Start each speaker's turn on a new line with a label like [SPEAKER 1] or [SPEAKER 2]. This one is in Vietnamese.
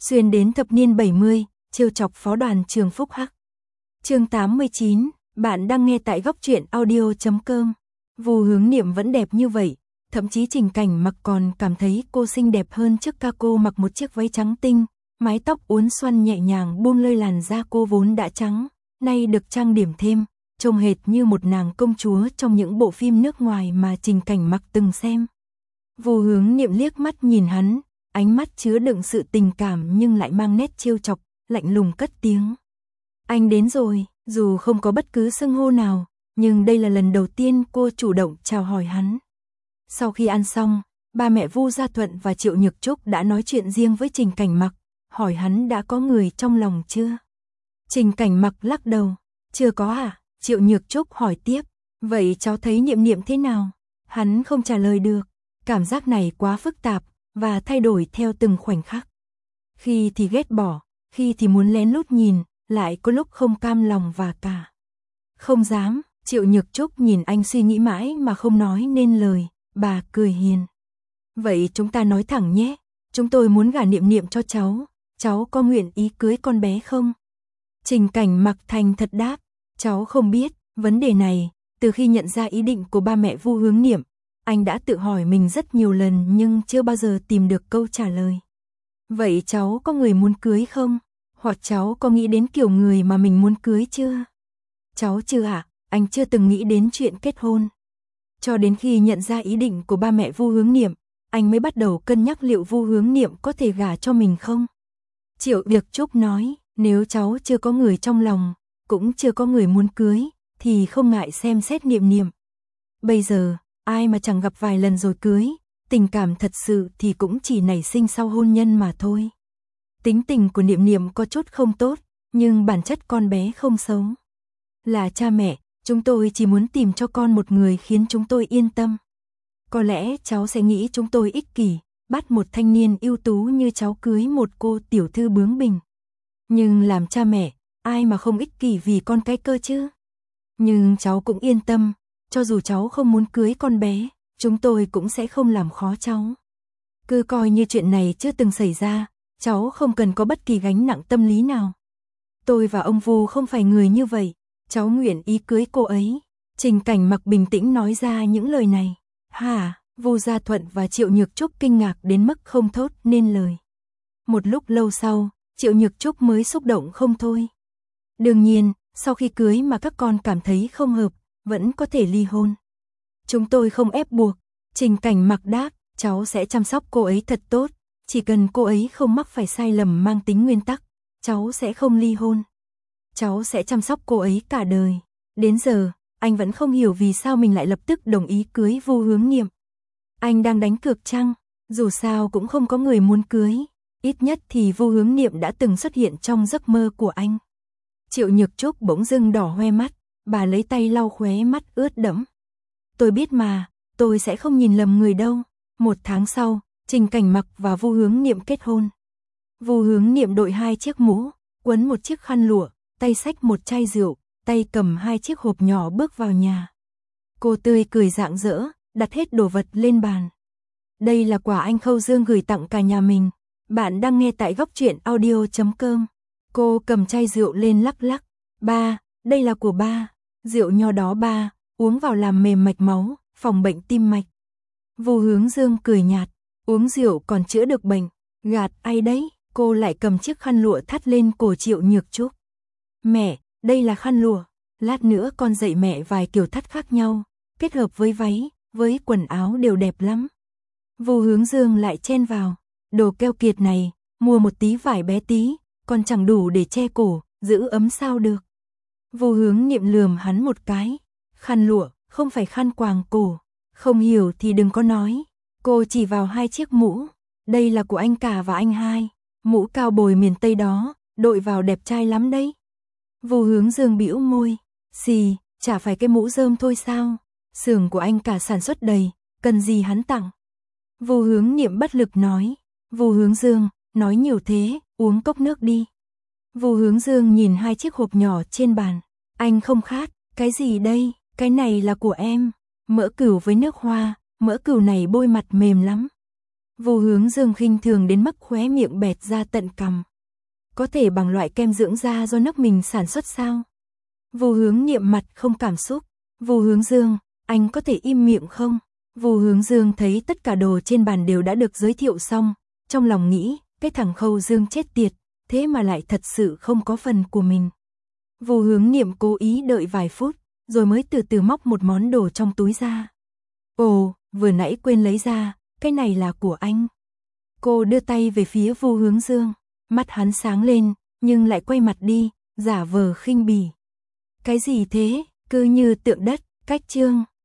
[SPEAKER 1] xuyên đến thập niên 70, trêu chọc phó đoàn trường Phúc Hắc. Chương 89, bạn đang nghe tại góc truyện audio.com. Vu Hướng Niệm vẫn đẹp như vậy, thậm chí Trình Cảnh Mặc còn cảm thấy cô xinh đẹp hơn trước ca. Cô mặc một chiếc váy trắng tinh, mái tóc uốn xoăn nhẹ nhàng buông lơi, làn da cô vốn đã trắng, nay được trang điểm thêm, trông hệt như một nàng công chúa trong những bộ phim nước ngoài mà Trình Cảnh Mặc từng xem. Vu Hướng Niệm liếc mắt nhìn hắn, ánh mắt chứa đựng sự tình cảm nhưng lại mang nét trêu chọc, lạnh lùng cất tiếng. Anh đến rồi, dù không có bất cứ xưng hô nào, nhưng đây là lần đầu tiên cô chủ động chào hỏi hắn. Sau khi ăn xong, ba mẹ Vu Gia Thuận và Triệu Nhược Trúc đã nói chuyện riêng với Trình Cảnh Mặc, hỏi hắn đã có người trong lòng chưa. Trình Cảnh Mặc lắc đầu, chưa có à? Triệu Nhược Trúc hỏi tiếp, vậy cháu thấy Niệm Niệm thế nào? Hắn không trả lời được, cảm giác này quá phức tạp và thay đổi theo từng khoảnh khắc. Khi thì ghét bỏ, khi thì muốn lén lút nhìn, lại có lúc không cam lòng và cả không dám. Triệu Nhược Trúc nhìn anh suy nghĩ mãi mà không nói nên lời, bà cười hiền. Vậy chúng ta nói thẳng nhé, chúng tôi muốn gả Niệm Niệm cho cháu có nguyện ý cưới con bé không? Trình Cảnh Mặc thành thật đáp, cháu không biết, vấn đề này, từ khi nhận ra ý định của ba mẹ Vu Hướng Niệm, anh đã tự hỏi mình rất nhiều lần nhưng chưa bao giờ tìm được câu trả lời. Vậy cháu có người muốn cưới không? Hoặc cháu có nghĩ đến kiểu người mà mình muốn cưới chưa? Cháu chưa ạ, anh chưa từng nghĩ đến chuyện kết hôn. Cho đến khi nhận ra ý định của ba mẹ Vu Hướng Niệm, anh mới bắt đầu cân nhắc liệu Vu Hướng Niệm có thể gả cho mình không. Triệu Nhược Trúc nói, nếu cháu chưa có người trong lòng, cũng chưa có người muốn cưới, thì không ngại xem xét Niệm Niệm. Bây giờ, ai mà chẳng gặp vài lần rồi cưới, tình cảm thật sự thì cũng chỉ nảy sinh sau hôn nhân mà thôi. Tính tình của Niệm Niệm có chút không tốt, nhưng bản chất con bé không xấu. Là cha mẹ, chúng tôi chỉ muốn tìm cho con một người khiến chúng tôi yên tâm. Có lẽ cháu sẽ nghĩ chúng tôi ích kỷ, bắt một thanh niên ưu tú như cháu cưới một cô tiểu thư bướng bỉnh. Nhưng làm cha mẹ, ai mà không ích kỷ vì con cái cơ chứ? Nhưng cháu cũng yên tâm, cho dù cháu không muốn cưới con bé, chúng tôi cũng sẽ không làm khó cháu. Cứ coi như chuyện này chưa từng xảy ra, cháu không cần có bất kỳ gánh nặng tâm lý nào. Tôi và ông Vu không phải người như vậy, cháu nguyện ý cưới cô ấy. Trình Cảnh Mặc bình tĩnh nói ra những lời này. Hả? Vu Gia Thuận và Triệu Nhược Trúc kinh ngạc đến mức không thốt nên lời. Một lúc lâu sau, Triệu Nhược Trúc mới xúc động không thôi. Đương nhiên, sau khi cưới mà các con cảm thấy không hợp, vẫn có thể ly hôn. Chúng tôi không ép buộc. Trình Cảnh Mặc đáp, cháu sẽ chăm sóc cô ấy thật tốt, chỉ cần cô ấy không mắc phải sai lầm mang tính nguyên tắc, cháu sẽ không ly hôn. Cháu sẽ chăm sóc cô ấy cả đời. Đến giờ, anh vẫn không hiểu vì sao mình lại lập tức đồng ý cưới Vu Hướng Niệm. Anh đang đánh cược chăng? Dù sao cũng không có người muốn cưới, ít nhất thì Vu Hướng Niệm đã từng xuất hiện trong giấc mơ của anh. Triệu Nhược Trúc bỗng dưng đỏ hoe mắt, bà lấy tay lau khóe mắt ướt đẫm. Tôi biết mà, tôi sẽ không nhìn lầm người đâu. 1 tháng sau, Trình Cảnh Mặc và Vu Hướng Niệm kết hôn. Vu Hướng Niệm đội 2 chiếc mũ, quấn một chiếc khăn lụa, tay xách một chai rượu, tay cầm 2 chiếc hộp nhỏ bước vào nhà. Cô tươi cười rạng rỡ, đặt hết đồ vật lên bàn. Đây là quà anh Khâu Dương gửi tặng cả nhà mình. Bạn đang nghe tại góc truyện audio.com. Cô cầm chai rượu lên lắc lắc. Ba, đây là của ba. Rượu nho đó ba, uống vào làm mềm mạch máu, phòng bệnh tim mạch. Vu Hướng Dương cười nhạt, uống rượu còn chữa được bệnh. Gạt ai đấy? Cô lại cầm chiếc khăn lụa thắt lên cổ Triệu Nhược Trúc. Mẹ, đây là khăn lụa. Lát nữa con dạy mẹ vài kiểu thắt khác nhau, kết hợp với váy, với quần áo đều đẹp lắm. Vu Hướng Dương lại chen vào. Đồ keo kiệt này, mua một tí vải bé tí, còn chẳng đủ để che cổ, giữ ấm sao được. Vu Hướng Niệm lườm hắn một cái. Khăn lụa, không phải khăn quàng cổ. Không hiểu thì đừng có nói. Cô chỉ vào 2 chiếc mũ. Đây là của anh cả và anh hai. Mũ cao bồi miền Tây đó, đội vào đẹp trai lắm đấy. Vu Hướng Dương bĩu môi. Xì, chả phải cái mũ rơm thôi sao? Xưởng của anh cả sản xuất đầy, cần gì hắn tặng? Vu Hướng Niệm bất lực nói. Vu Hướng Dương, nói nhiều thế, uống cốc nước đi. Vu Hướng Dương nhìn 2 chiếc hộp nhỏ trên bàn. Anh không khát, cái gì đây? Cái này là của em. Mỡ cừu với nước hoa, mỡ cừu này bôi mặt mềm lắm. Vu Hướng Dương khinh thường đến mức khóe miệng bẹt ra tận cằm. Có thể bằng loại kem dưỡng da do nước mình sản xuất sao? Vu Hướng Niệm mặt không cảm xúc. Vu Hướng Dương, anh có thể im miệng không? Vu Hướng Dương thấy tất cả đồ trên bàn đều đã được giới thiệu xong, trong lòng nghĩ, cái thằng Khâu Dương chết tiệt, thế mà lại thật sự không có phần của mình. Vu Hướng Niệm cố ý đợi vài phút, rồi mới từ từ móc một món đồ trong túi ra. Ồ, vừa nãy quên lấy ra, cái này là của anh. Cô đưa tay về phía Vu Hướng Dương, mắt hắn sáng lên, nhưng lại quay mặt đi, giả vờ khinh bỉ. Cái gì thế, cứ như tượng đất, cách chương.